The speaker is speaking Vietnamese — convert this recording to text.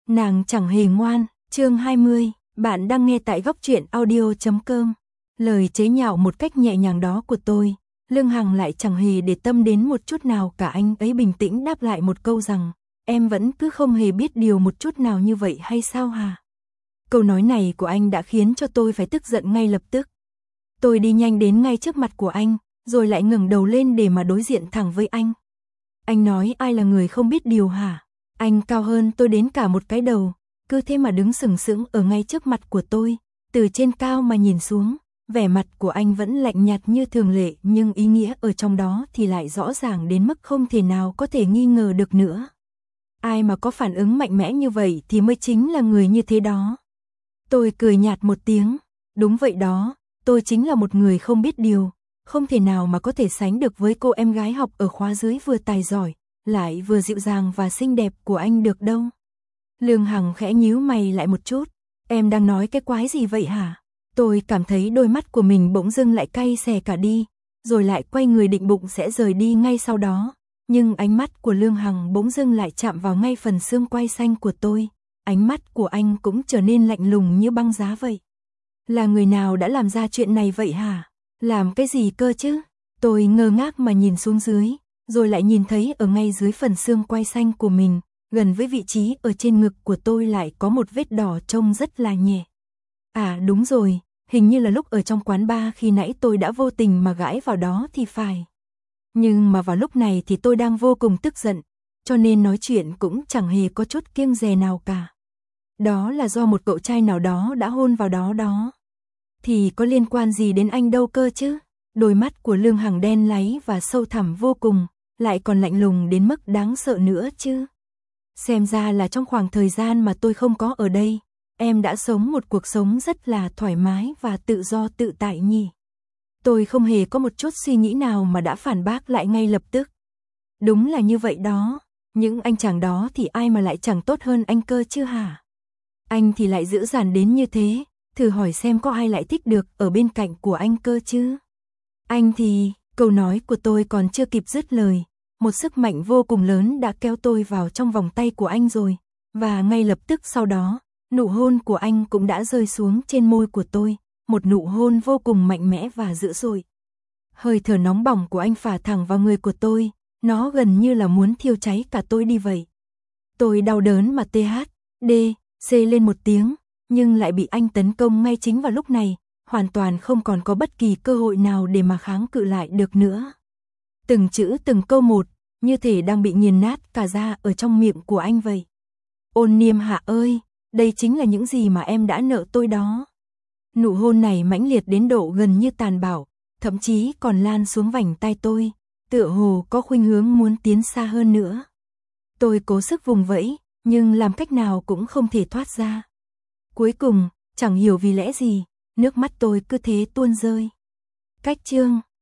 Nàng chẳng hề ngoan, chương 20, bạn đang nghe tại góc truyện audio.com. Lời chế nhạo một cách nhẹ nhàng đó của tôi, Lương Hằng lại chẳng hề để tâm đến một chút nào cả. Anh ấy bình tĩnh đáp lại một câu rằng, em vẫn cứ không hề biết điều một chút nào như vậy hay sao hả? Câu nói này của anh đã khiến cho tôi phải tức giận ngay lập tức. Tôi đi nhanh đến ngay trước mặt của anh, rồi lại ngẩng đầu lên để mà đối diện thẳng với anh. Anh nói ai là người không biết điều hả? Anh cao hơn tôi đến cả một cái đầu, cứ thế mà đứng sừng sững ở ngay trước mặt của tôi, từ trên cao mà nhìn xuống, vẻ mặt của anh vẫn lạnh nhạt như thường lệ, nhưng ý nghĩa ở trong đó thì lại rõ ràng đến mức không thể nào có thể nghi ngờ được nữa. Ai mà có phản ứng mạnh mẽ như vậy thì mới chính là người như thế đó. Tôi cười nhạt một tiếng, đúng vậy đó, tôi chính là một người không biết điều, không thể nào mà có thể sánh được với cô em gái học ở khóa dưới vừa tài giỏi, lại vừa dịu dàng và xinh đẹp của anh được đâu. Lương Hằng khẽ nhíu mày lại một chút, em đang nói cái quái gì vậy hả? Tôi cảm thấy đôi mắt của mình bỗng dưng lại cay xè cả đi, rồi lại quay người định bụng sẽ rời đi ngay sau đó, nhưng ánh mắt của Lương Hằng bỗng dưng lại chạm vào ngay phần xương quai xanh của tôi, ánh mắt của anh cũng trở nên lạnh lùng như băng giá vậy. Là người nào đã làm ra chuyện này vậy hả? Làm cái gì cơ chứ? Tôi ngơ ngác mà nhìn xuống dưới, rồi lại nhìn thấy ở ngay dưới phần xương quai xanh của mình, gần với vị trí ở trên ngực của tôi lại có một vết đỏ trông rất là nhẹ. À đúng rồi, hình như là lúc ở trong quán bar khi nãy tôi đã vô tình mà gãi vào đó thì phải. Nhưng mà vào lúc này thì tôi đang vô cùng tức giận, cho nên nói chuyện cũng chẳng hề có chút kiêng dè nào cả. Đó là do một cậu trai nào đó đã hôn vào đó đó. Thì có liên quan gì đến anh đâu cơ chứ? Đôi mắt của Lương Hằng đen láy và sâu thẳm vô cùng, lại còn lạnh lùng đến mức đáng sợ nữa chứ. Xem ra là trong khoảng thời gian mà tôi không có ở đây, em đã sống một cuộc sống rất là thoải mái và tự do tự tại nhỉ. Tôi không hề có một chút suy nghĩ nào mà đã phản bác lại ngay lập tức. Đúng là như vậy đó, những anh chàng đó thì ai mà lại chẳng tốt hơn anh cơ chứ hả? Anh thì lại dữ dằn đến như thế, thử hỏi xem có ai lại thích được ở bên cạnh của anh cơ chứ? Anh thì, câu nói của tôi còn chưa kịp dứt lời, một sức mạnh vô cùng lớn đã kéo tôi vào trong vòng tay của anh rồi, và ngay lập tức sau đó, nụ hôn của anh cũng đã rơi xuống trên môi của tôi, một nụ hôn vô cùng mạnh mẽ và dữ dội. Hơi thở nóng bỏng của anh phả thẳng vào người của tôi, nó gần như là muốn thiêu cháy cả tôi đi vậy. Tôi đau đớn mà THD lên một tiếng, nhưng lại bị anh tấn công ngay chính vào lúc này, hoàn toàn không còn có bất kỳ cơ hội nào để mà kháng cự lại được nữa. Từng chữ từng câu một, như thể đang bị nghiền nát cả ra ở trong miệng của anh vậy. Ôn Niêm Hạ ơi, đây chính là những gì mà em đã nợ tôi đó. Nụ hôn này mãnh liệt đến độ gần như tàn bạo, thậm chí còn lan xuống vành tai tôi, tựa hồ có khuynh hướng muốn tiến xa hơn nữa. Tôi cố sức vùng vẫy, nhưng làm cách nào cũng không thể thoát ra. Cuối cùng, chẳng hiểu vì lẽ gì, nước mắt tôi cứ thế tuôn rơi. Cách chương